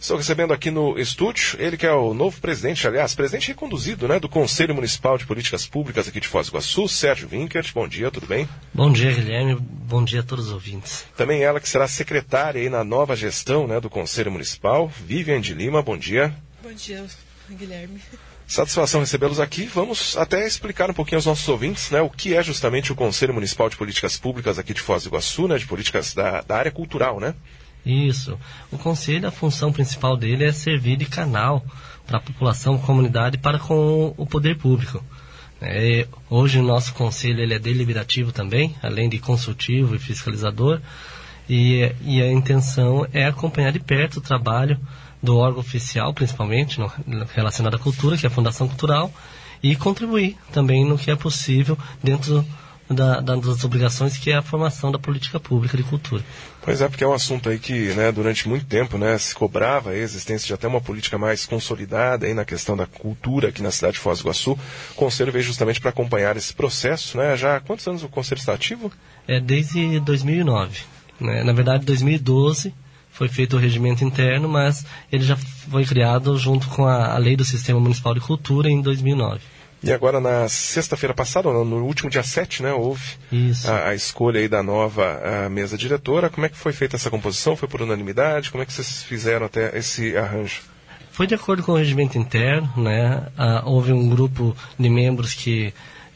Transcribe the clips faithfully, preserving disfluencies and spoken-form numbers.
Estou recebendo aqui no estúdio, ele que é o novo presidente, aliás, presidente reconduzido, né, do Conselho Municipal de Políticas Públicas aqui de Foz do Iguaçu, Sérgio Winkert. Bom dia, tudo bem? Bom dia, Guilherme. Bom dia a todos os ouvintes. Também ela que será secretária aí na nova gestão, né, do Conselho Municipal, Vivian de Lima. Bom dia. Bom dia, Guilherme. Satisfação recebê-los aqui. Vamos até explicar um pouquinho aos nossos ouvintes, né, o que é justamente o Conselho Municipal de Políticas Públicas aqui de Foz do Iguaçu, né, de políticas da, da área cultural, né? Isso. O Conselho, a função principal dele é servir de canal para a população, comunidade, para com o poder público. É, hoje o nosso Conselho ele é deliberativo também, além de consultivo e fiscalizador, e, e a intenção é acompanhar de perto o trabalho do órgão oficial, principalmente no, relacionado à cultura, que é a Fundação Cultural, e contribuir também no que é possível dentro da, das obrigações que é a formação da política pública de cultura. Pois é, porque é um assunto aí que, né, durante muito tempo, né, se cobrava a existência de até uma política mais consolidada aí na questão da cultura aqui na cidade de Foz do Iguaçu. O Conselho veio justamente para acompanhar esse processo, né? Já há quantos anos o Conselho está ativo? É desde dois mil e nove. Né? Na verdade, dois mil e doze foi feito o regimento interno, mas ele já foi criado junto com a, a Lei do Sistema Municipal de Cultura em dois mil e nove. E agora, na sexta-feira passada, no último dia sete, né, houve a, a escolha aí da nova a mesa diretora. Como é que foi feita essa composição? Foi por unanimidade? Como é que vocês fizeram até esse arranjo? Foi de acordo com o regimento interno, né? Ah, houve um grupo de membros que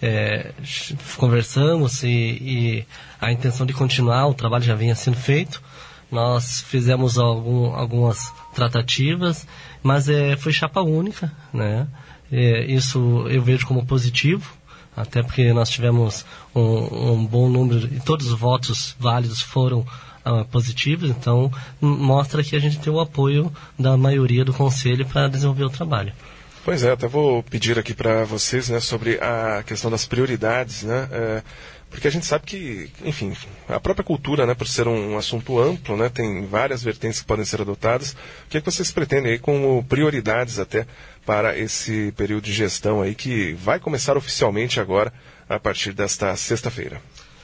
é, conversamos e, e a intenção de continuar, o trabalho já vinha sendo feito. Nós fizemos algum, algumas tratativas, mas é, foi chapa única, né? É, isso eu vejo como positivo, até porque nós tivemos um, um bom número, e todos os votos válidos foram uh, positivos, então mostra que a gente tem o apoio da maioria do Conselho para desenvolver o trabalho. Pois é, até vou pedir aqui para vocês, né, sobre a questão das prioridades, né, é, porque a gente sabe que, enfim, a própria cultura, né, por ser um, um assunto amplo, né, tem várias vertentes que podem ser adotadas. O que é que vocês pretendem aí como prioridades até para esse período de gestão aí que vai começar oficialmente agora a partir desta sexta-feira?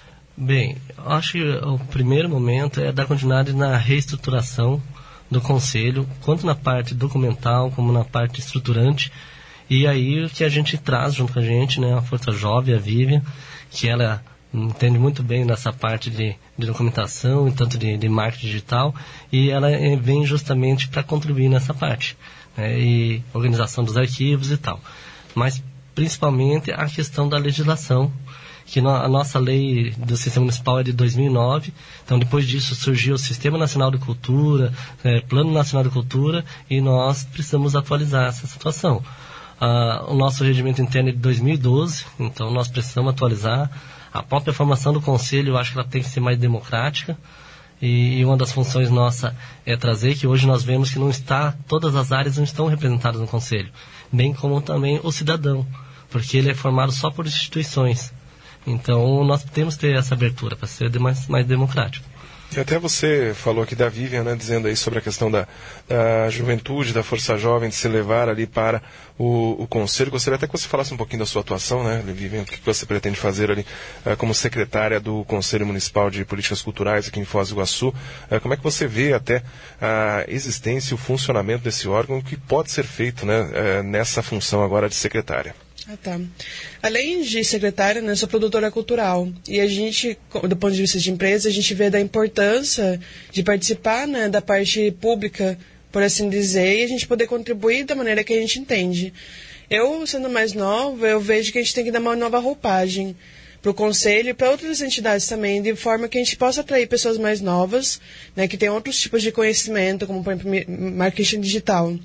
Bem, acho que o primeiro momento é dar continuidade na reestruturação do Conselho, tanto na parte documental como na parte estruturante. E aí o que a gente traz junto com a gente, né, a Força Jovem, a Vivian, que ela entende muito bem nessa parte de, de documentação e tanto de, de marketing digital, e ela vem justamente para contribuir nessa parte, né, e organização dos arquivos e tal. Mas principalmente a questão da legislação, que no, a nossa lei do Sistema Municipal é de dois mil e nove, então depois disso surgiu o Sistema Nacional de Cultura, é, Plano Nacional de Cultura, e nós precisamos atualizar essa situação. Ah, o nosso regimento interno é de dois mil e doze, então nós precisamos atualizar. A própria formação do Conselho, eu acho que ela tem que ser mais democrática, e, e uma das funções nossa é trazer que hoje nós vemos que não está, todas as áreas não estão representadas no Conselho, bem como também o cidadão, porque ele é formado só por instituições. Então nós temos que ter essa abertura para ser mais, mais democrático. E até você falou aqui da Vivian, né, dizendo aí sobre a questão da, da juventude, da Força Jovem, de se levar ali para o, o Conselho. Gostaria até que você falasse um pouquinho da sua atuação, né, Vivian, o que você pretende fazer ali uh, como secretária do Conselho Municipal de Políticas Culturais aqui em Foz do Iguaçu. Uh, como é que você vê até a existência e o funcionamento desse órgão, o que pode ser feito, né, uh, nessa função agora de secretária? Ah, tá. Além de secretária, né, sou produtora cultural. E a gente, do ponto de vista de empresa, a gente vê da importância de participar, né, da parte pública, por assim dizer, e a gente poder contribuir da maneira que a gente entende. Eu, sendo mais nova, eu vejo que a gente tem que dar uma nova roupagem para o Conselho e para outras entidades também, de forma que a gente possa atrair pessoas mais novas, né, que têm outros tipos de conhecimento, como, por exemplo, marketing digital.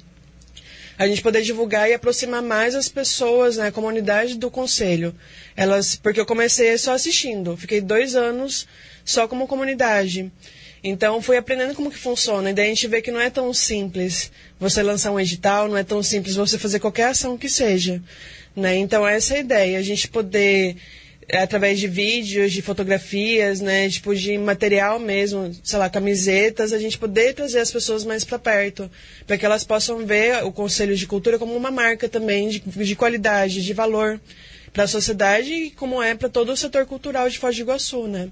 A gente poder divulgar e aproximar mais as pessoas, né, a comunidade do Conselho. Elas, porque eu comecei só assistindo, fiquei dois anos só como comunidade. Então, fui aprendendo como que funciona, e daí a gente vê que não é tão simples você lançar um edital, não é tão simples você fazer qualquer ação que seja, né? Então, essa é a ideia, a gente poder, através de vídeos, de fotografias, né, tipo de material mesmo, sei lá, camisetas, a gente poder trazer as pessoas mais para perto, para que elas possam ver o Conselho de Cultura como uma marca também de, de qualidade, de valor para a sociedade, e como é para todo o setor cultural de Foz do Iguaçu, né?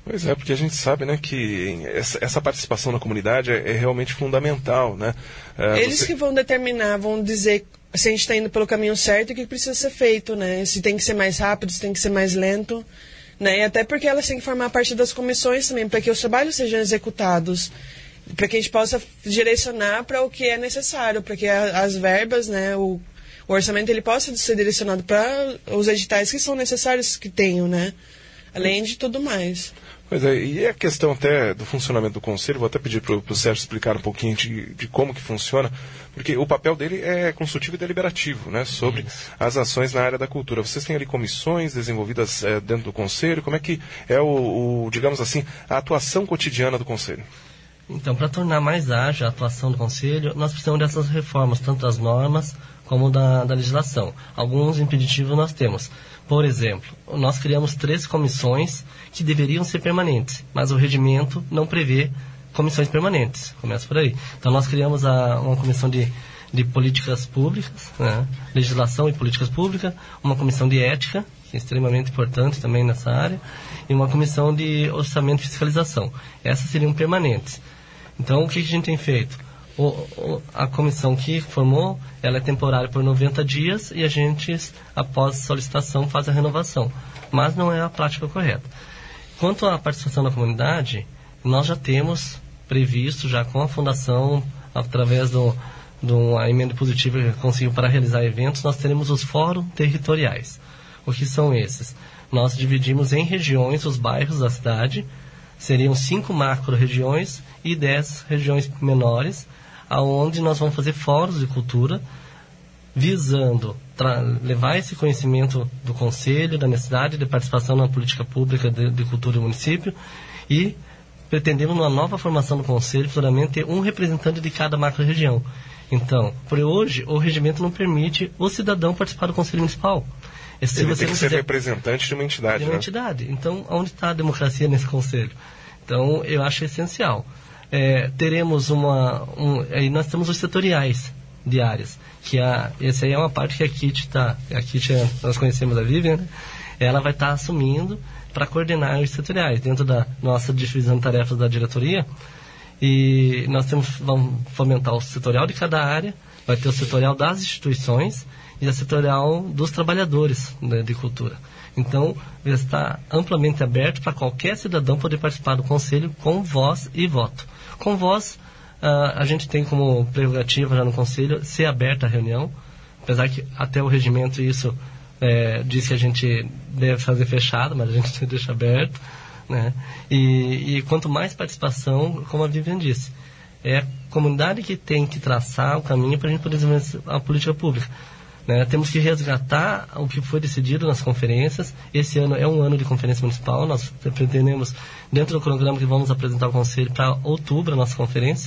Pois é, porque a gente sabe, né, que essa, essa participação na comunidade é, é realmente fundamental, né? É, Eles você... que vão determinar, vão dizer se a gente está indo pelo caminho certo e o que precisa ser feito, né? Se tem que ser mais rápido, se tem que ser mais lento, né? E até porque elas têm que formar parte das comissões também, para que os trabalhos sejam executados, para que a gente possa direcionar para o que é necessário, para que a, as verbas, né, o, o orçamento ele possa ser direcionado para os editais que são necessários que tenham, né? Além de tudo mais. Pois é, e a questão até do funcionamento do Conselho, vou até pedir para o Sérgio explicar um pouquinho de, de como que funciona, porque o papel dele é consultivo e deliberativo, né, sobre Isso. as ações na área da cultura. Vocês têm ali comissões desenvolvidas é, dentro do Conselho, como é que é o, o, digamos assim, a atuação cotidiana do Conselho? Então, para tornar mais ágil a atuação do Conselho, nós precisamos dessas reformas, tanto das normas como da, da legislação. Alguns impeditivos nós temos. Por exemplo, nós criamos três comissões que deveriam ser permanentes, mas o regimento não prevê comissões permanentes. Começa por aí. Então, nós criamos a, uma comissão de, de políticas públicas, né? Legislação e políticas públicas, uma comissão de ética, que é extremamente importante também nessa área, e uma comissão de orçamento e fiscalização. Essas seriam permanentes. Então, o que a gente tem feito? O, o, a comissão que formou, ela é temporária por noventa dias e a gente, após solicitação, faz a renovação. Mas não é a prática correta. Quanto à participação da comunidade, nós já temos previsto, já com a Fundação, através do, de uma emenda positiva que conseguiu para realizar eventos, nós teremos os fóruns territoriais. O que são esses? Nós dividimos em regiões os bairros da cidade, seriam cinco macro-regiões e dez regiões menores, aonde nós vamos fazer fóruns de cultura, visando levar esse conhecimento do Conselho, da necessidade de participação na política pública de, de cultura do município, e pretendemos, numa nova formação do Conselho, futuramente ter um representante de cada macro-região. Então, por hoje, o regimento não permite o cidadão participar do Conselho Municipal. Se Ele tem que ser representante de uma entidade, de uma né? entidade. Então, onde está a democracia nesse Conselho? Então, eu acho essencial. É, teremos uma... Um, aí nós temos os setoriais de áreas, que a, essa aí é uma parte que a Kit está... A Kit, é, nós conhecemos a Vivian, né? Ela vai estar tá assumindo para coordenar os setoriais, dentro da nossa divisão de tarefas da diretoria. E nós temos, vamos fomentar o setorial de cada área, vai ter o setorial das instituições e a setorial dos trabalhadores, né, de cultura. Então, está amplamente aberto para qualquer cidadão poder participar do Conselho com voz e voto. Com voz, uh, a gente tem como prerrogativa já no Conselho ser aberta a reunião, apesar que até o regimento isso é, diz que a gente deve fazer fechado, mas a gente deixa aberto, né? E, e quanto mais participação, como a Vivian disse, é a comunidade que tem que traçar o caminho para a gente poder desenvolver a política pública. Né? Temos que resgatar o que foi decidido nas conferências. Esse ano é um ano de conferência municipal. Nós pretendemos, dentro do cronograma que vamos apresentar ao Conselho, para outubro, a nossa conferência.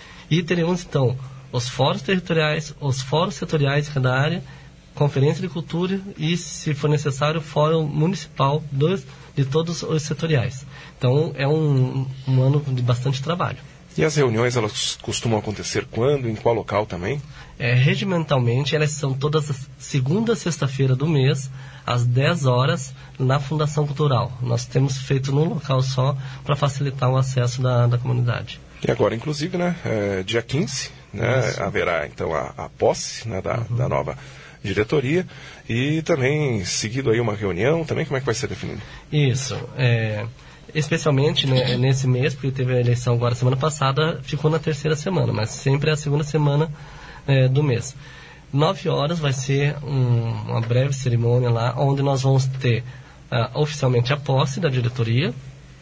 E teremos, então, os fóruns territoriais, os fóruns setoriais de cada área, conferência de cultura e, se for necessário, o fórum municipal dos, de todos os setoriais. Então, é um, um ano de bastante trabalho. E as reuniões, elas costumam acontecer quando? Em qual local também? É, regimentalmente, elas são todas as segunda sexta-feira do mês, às dez horas, na Fundação Cultural. Nós temos feito num local só para facilitar o acesso da, da comunidade. E agora, inclusive, né, é, dia quinze, né, haverá então a, a posse, né, da, uhum. da nova diretoria e também seguido aí uma reunião, também como é que vai ser definido? Isso, é... Especialmente, né, nesse mês, porque teve a eleição agora semana passada, ficou na terceira semana, mas sempre é a segunda semana é, do mês. Nove horas vai ser um, uma breve cerimônia lá, onde nós vamos ter uh, oficialmente a posse da diretoria,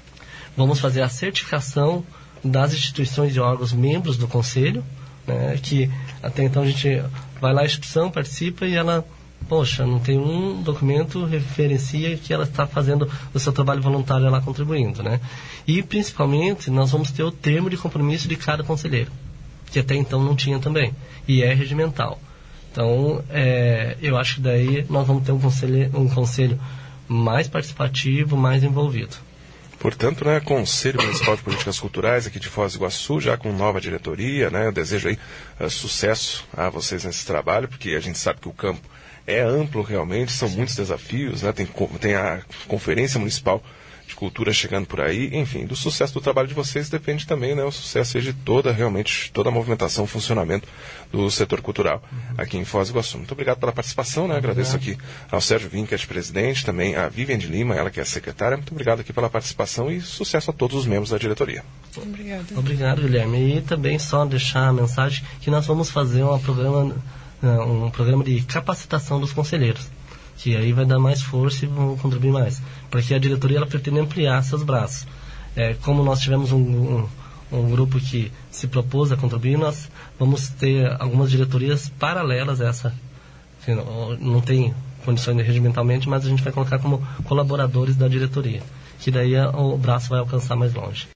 vamos fazer a certificação das instituições e órgãos membros do Conselho, né, que até então a gente vai lá, a instituição participa e ela... Poxa, não tem um documento referencia que ela está fazendo o seu trabalho voluntário lá contribuindo, né? E, principalmente, nós vamos ter o termo de compromisso de cada conselheiro, que até então não tinha também, e é regimental. Então, é, eu acho que daí nós vamos ter um conselho, um conselho mais participativo, mais envolvido. Portanto, né, Conselho Municipal de Políticas Culturais aqui de Foz do Iguaçu, já com nova diretoria, né? Eu desejo aí uh, sucesso a vocês nesse trabalho, porque a gente sabe que o campo é amplo realmente, são muitos desafios, né? Tem, tem a Conferência Municipal de cultura chegando por aí, enfim, do sucesso do trabalho de vocês depende também, né, o sucesso de toda, realmente, toda a movimentação, funcionamento do setor cultural aqui em Foz do Iguaçu. Muito obrigado pela participação, né, agradeço aqui ao Sérgio Winkert, presidente, também a Vivian de Lima, ela que é secretária, muito obrigado aqui pela participação e sucesso a todos os membros da diretoria. Obrigado. Obrigado, Guilherme. E também só deixar a mensagem que nós vamos fazer um programa, um programa de capacitação dos conselheiros, que aí vai dar mais força e vão contribuir mais, porque a diretoria ela pretende ampliar seus braços. É, como nós tivemos um, um, um grupo que se propôs a contribuir, nós vamos ter algumas diretorias paralelas a essa, que não, não tem condições regimentalmente, mas a gente vai colocar como colaboradores da diretoria, que daí a, o braço vai alcançar mais longe.